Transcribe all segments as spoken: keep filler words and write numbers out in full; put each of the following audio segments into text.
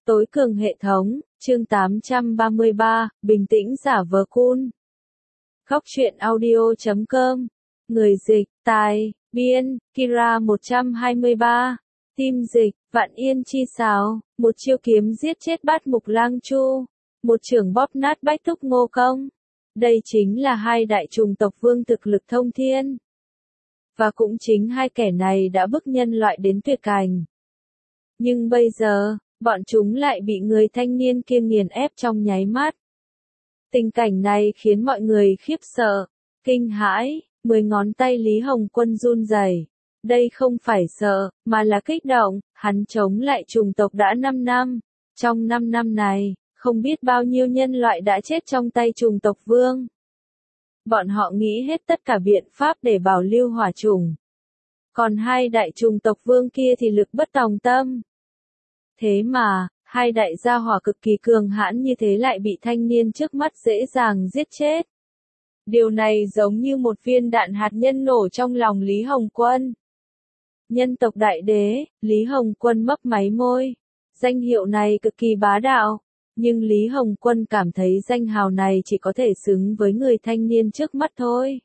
Tối cường hệ thống, chương tám trăm ba mươi ba, bình tĩnh giả vờ cool. Góc truyện audio chấm com. Người dịch, tài, biên, Kira một trăm hai mươi ba. Tim dịch, Vạn Yên chi sáo, một chiêu kiếm giết chết Bát Mục Lang Chu, một chưởng bóp nát Bách Thúc Ngô Công. Đây chính là hai đại trùng tộc vương thực lực thông thiên. Và cũng chính hai kẻ này đã bức nhân loại đến tuyệt cảnh. Nhưng bây giờ, bọn chúng lại bị người thanh niên kia nghiền ép trong nháy mắt. Tình cảnh này khiến mọi người khiếp sợ, kinh hãi, mười ngón tay Lý Hồng Quân run rẩy. Đây không phải sợ, mà là kích động, hắn chống lại trùng tộc đã năm năm. Trong năm năm này, không biết bao nhiêu nhân loại đã chết trong tay trùng tộc vương. Bọn họ nghĩ hết tất cả biện pháp để bảo lưu hỏa chủng. Còn hai đại trùng tộc vương kia thì lực bất tòng tâm. Thế mà, hai đại gia hỏa cực kỳ cường hãn như thế lại bị thanh niên trước mắt dễ dàng giết chết. Điều này giống như một viên đạn hạt nhân nổ trong lòng Lý Hồng Quân. Nhân tộc đại đế, Lý Hồng Quân mấp máy môi. Danh hiệu này cực kỳ bá đạo. Nhưng Lý Hồng Quân cảm thấy danh hào này chỉ có thể xứng với người thanh niên trước mắt thôi.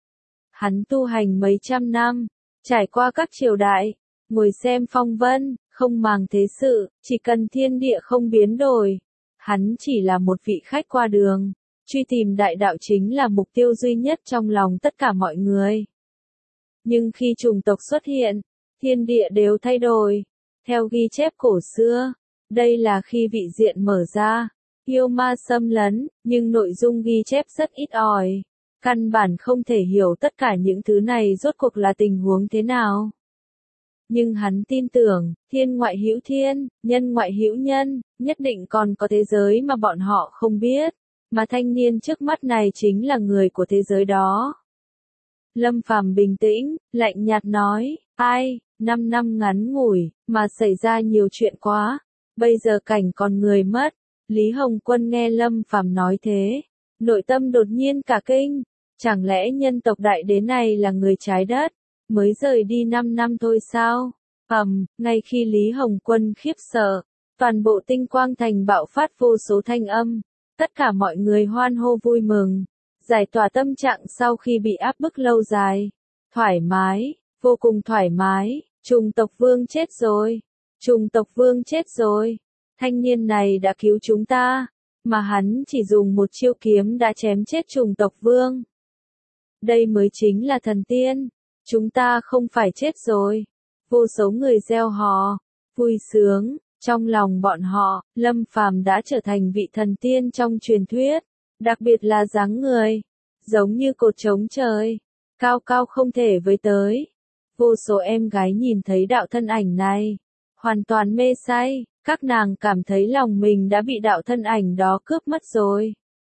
Hắn tu hành mấy trăm năm, trải qua các triều đại, ngồi xem phong vân, không màng thế sự, chỉ cần thiên địa không biến đổi. Hắn chỉ là một vị khách qua đường, truy tìm đại đạo chính là mục tiêu duy nhất trong lòng tất cả mọi người. Nhưng khi trùng tộc xuất hiện, thiên địa đều thay đổi. Theo ghi chép cổ xưa, đây là khi vị diện mở ra, yêu ma xâm lấn, nhưng nội dung ghi chép rất ít ỏi. Căn bản không thể hiểu tất cả những thứ này rốt cuộc là tình huống thế nào. Nhưng hắn tin tưởng, thiên ngoại hữu thiên, nhân ngoại hữu nhân, nhất định còn có thế giới mà bọn họ không biết, mà thanh niên trước mắt này chính là người của thế giới đó. Lâm Phàm bình tĩnh, lạnh nhạt nói, ai, năm năm ngắn ngủi, mà xảy ra nhiều chuyện quá, bây giờ cảnh còn người mất. Lý Hồng Quân nghe Lâm Phàm nói thế, nội tâm đột nhiên cả kinh, chẳng lẽ nhân tộc đại đế này là người trái đất? Mới rời đi năm năm thôi sao? Ầm, ngay khi Lý Hồng Quân khiếp sợ, toàn bộ tinh quang thành bạo phát vô số thanh âm, tất cả mọi người hoan hô vui mừng, giải tỏa tâm trạng sau khi bị áp bức lâu dài, thoải mái, vô cùng thoải mái, trùng tộc vương chết rồi, trùng tộc vương chết rồi, thanh niên này đã cứu chúng ta, mà hắn chỉ dùng một chiêu kiếm đã chém chết trùng tộc vương. Đây mới chính là thần tiên. Chúng ta không phải chết rồi. Vô số người reo hò, vui sướng, trong lòng bọn họ, Lâm Phàm đã trở thành vị thần tiên trong truyền thuyết, đặc biệt là dáng người, giống như cột trống trời, cao cao không thể với tới. Vô số em gái nhìn thấy đạo thân ảnh này, hoàn toàn mê say, các nàng cảm thấy lòng mình đã bị đạo thân ảnh đó cướp mất rồi.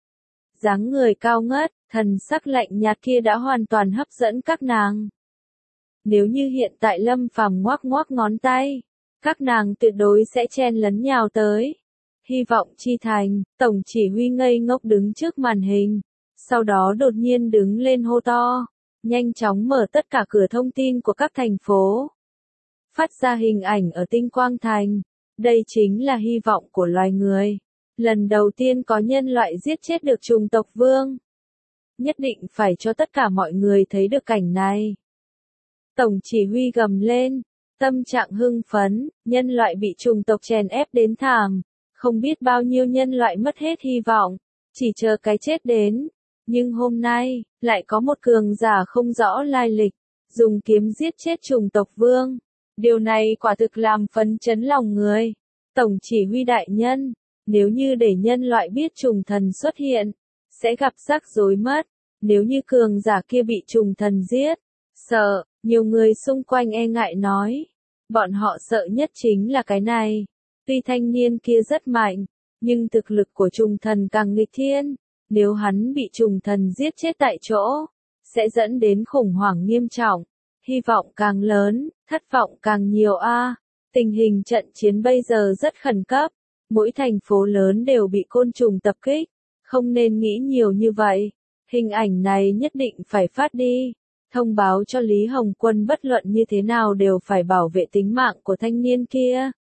Dáng người cao ngất, thần sắc lạnh nhạt kia đã hoàn toàn hấp dẫn các nàng. Nếu như hiện tại Lâm Phàm ngoác ngoác ngón tay, các nàng tuyệt đối sẽ chen lấn nhào tới. Hy vọng chi thành, tổng chỉ huy ngây ngốc đứng trước màn hình, sau đó đột nhiên đứng lên hô to, nhanh chóng mở tất cả cửa thông tin của các thành phố. Phát ra hình ảnh ở tinh quang thành, đây chính là hy vọng của loài người. Lần đầu tiên có nhân loại giết chết được trùng tộc vương. Nhất định phải cho tất cả mọi người thấy được cảnh này. Tổng chỉ huy gầm lên, tâm trạng hưng phấn, nhân loại bị trùng tộc chèn ép đến thảm, không biết bao nhiêu nhân loại mất hết hy vọng, chỉ chờ cái chết đến. Nhưng hôm nay, lại có một cường giả không rõ lai lịch, dùng kiếm giết chết trùng tộc vương. Điều này quả thực làm phấn chấn lòng người. Tổng chỉ huy đại nhân, nếu như để nhân loại biết trùng thần xuất hiện, sẽ gặp rắc rối mất. Nếu như cường giả kia bị trùng thần giết, sợ, nhiều người xung quanh e ngại nói. Bọn họ sợ nhất chính là cái này. Tuy thanh niên kia rất mạnh, nhưng thực lực của trùng thần càng nghịch thiên. Nếu hắn bị trùng thần giết chết tại chỗ, sẽ dẫn đến khủng hoảng nghiêm trọng. Hy vọng càng lớn, thất vọng càng nhiều a. Tình hình trận chiến bây giờ rất khẩn cấp. Mỗi thành phố lớn đều bị côn trùng tập kích. Không nên nghĩ nhiều như vậy. Hình ảnh này nhất định phải phát đi. Thông báo cho Lý Hồng Quân bất luận như thế nào đều phải bảo vệ tính mạng của thanh niên kia.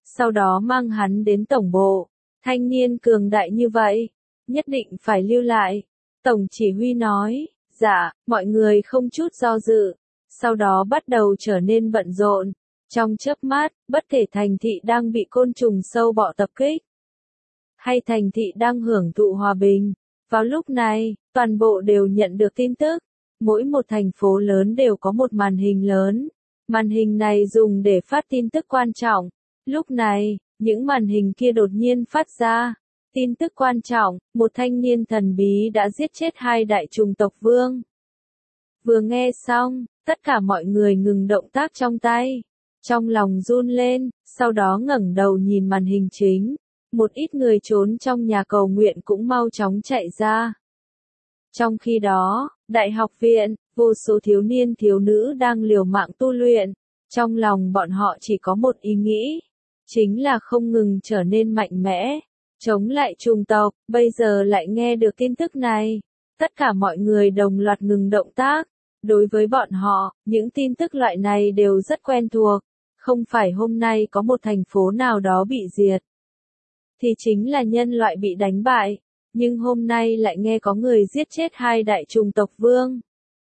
sau đó mang hắn đến tổng bộ. Thanh niên cường đại như vậy, nhất định phải lưu lại. Tổng chỉ huy nói, dạ, mọi người không chút do dự, sau đó bắt đầu trở nên bận rộn. Trong chớp mắt, bất kể thành thị đang bị côn trùng sâu bọ tập kích, hay thành thị đang hưởng thụ hòa bình, vào lúc này, toàn bộ đều nhận được tin tức. Mỗi một thành phố lớn đều có một màn hình lớn. Màn hình này dùng để phát tin tức quan trọng. Lúc này, những màn hình kia đột nhiên phát ra. Tin tức quan trọng, một thanh niên thần bí đã giết chết hai đại trùng tộc vương. Vừa nghe xong, tất cả mọi người ngừng động tác trong tay. Trong lòng run lên, sau đó ngẩng đầu nhìn màn hình chính. Một ít người trốn trong nhà cầu nguyện cũng mau chóng chạy ra. Trong khi đó, đại học viện, vô số thiếu niên thiếu nữ đang liều mạng tu luyện. Trong lòng bọn họ chỉ có một ý nghĩ, chính là không ngừng trở nên mạnh mẽ, chống lại trùng tộc. Bây giờ lại nghe được tin tức này, tất cả mọi người đồng loạt ngừng động tác. Đối với bọn họ, những tin tức loại này đều rất quen thuộc. Không phải hôm nay có một thành phố nào đó bị diệt, thì chính là nhân loại bị đánh bại. Nhưng hôm nay lại nghe có người giết chết hai đại trùng tộc vương.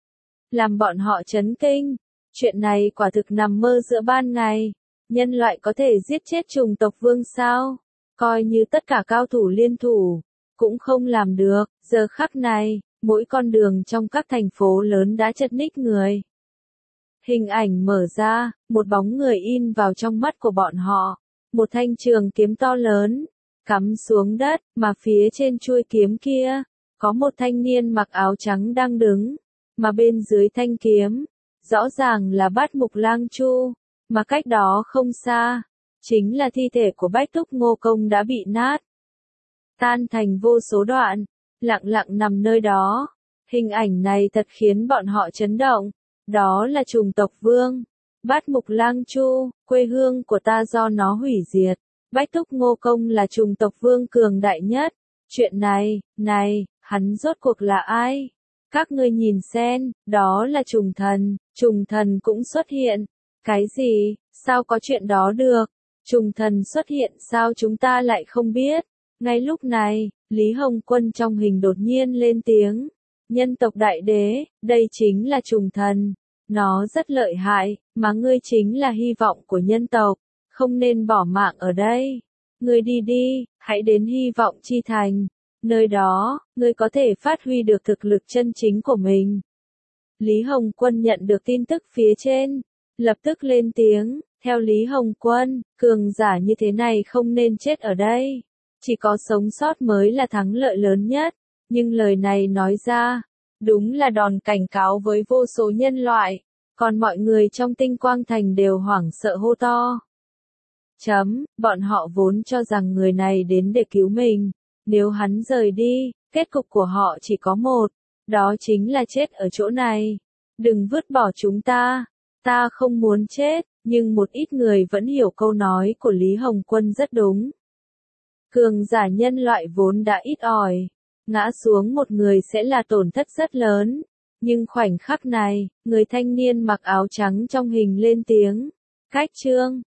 Làm bọn họ chấn kinh. Chuyện này quả thực nằm mơ giữa ban ngày. Nhân loại có thể giết chết trùng tộc vương sao? Coi như tất cả cao thủ liên thủ, cũng không làm được. Giờ khắc này, mỗi con đường trong các thành phố lớn đã chật ních người. Hình ảnh mở ra, một bóng người in vào trong mắt của bọn họ. Một thanh trường kiếm to lớn, cắm xuống đất, mà phía trên chuôi kiếm kia, có một thanh niên mặc áo trắng đang đứng, mà bên dưới thanh kiếm, rõ ràng là Bát Mục Lang Chu, mà cách đó không xa, chính là thi thể của Bách Túc Ngô Công đã bị nát, tan thành vô số đoạn, lặng lặng nằm nơi đó. Hình ảnh này thật khiến bọn họ chấn động, đó là trùng tộc vương, Bát Mục Lang Chu, quê hương của ta do nó hủy diệt. Bách Túc Ngô Công là trùng tộc vương cường đại nhất. Chuyện này, này, hắn rốt cuộc là ai? Các ngươi nhìn xem, đó là trùng thần, trùng thần cũng xuất hiện. Cái gì? Sao có chuyện đó được? Trùng thần xuất hiện sao chúng ta lại không biết? Ngay lúc này, Lý Hồng Quân trong hình đột nhiên lên tiếng. Nhân tộc đại đế, đây chính là trùng thần. Nó rất lợi hại, mà ngươi chính là hy vọng của nhân tộc. Không nên bỏ mạng ở đây. Ngươi đi đi, hãy đến hy vọng chi thành. Nơi đó, ngươi có thể phát huy được thực lực chân chính của mình. Lý Hồng Quân nhận được tin tức phía trên, lập tức lên tiếng. Theo Lý Hồng Quân, cường giả như thế này không nên chết ở đây. Chỉ có sống sót mới là thắng lợi lớn nhất. Nhưng lời này nói ra, đúng là đòn cảnh cáo với vô số nhân loại. Còn mọi người trong Tinh Quang Thành đều hoảng sợ hô to. Chấm, bọn họ vốn cho rằng người này đến để cứu mình. Nếu hắn rời đi, kết cục của họ chỉ có một. Đó chính là chết ở chỗ này. Đừng vứt bỏ chúng ta. Ta không muốn chết, nhưng một ít người vẫn hiểu câu nói của Lý Hồng Quân rất đúng. Cường giả nhân loại vốn đã ít ỏi. Ngã xuống một người sẽ là tổn thất rất lớn. Nhưng khoảnh khắc này, người thanh niên mặc áo trắng trong hình lên tiếng. Cách chương.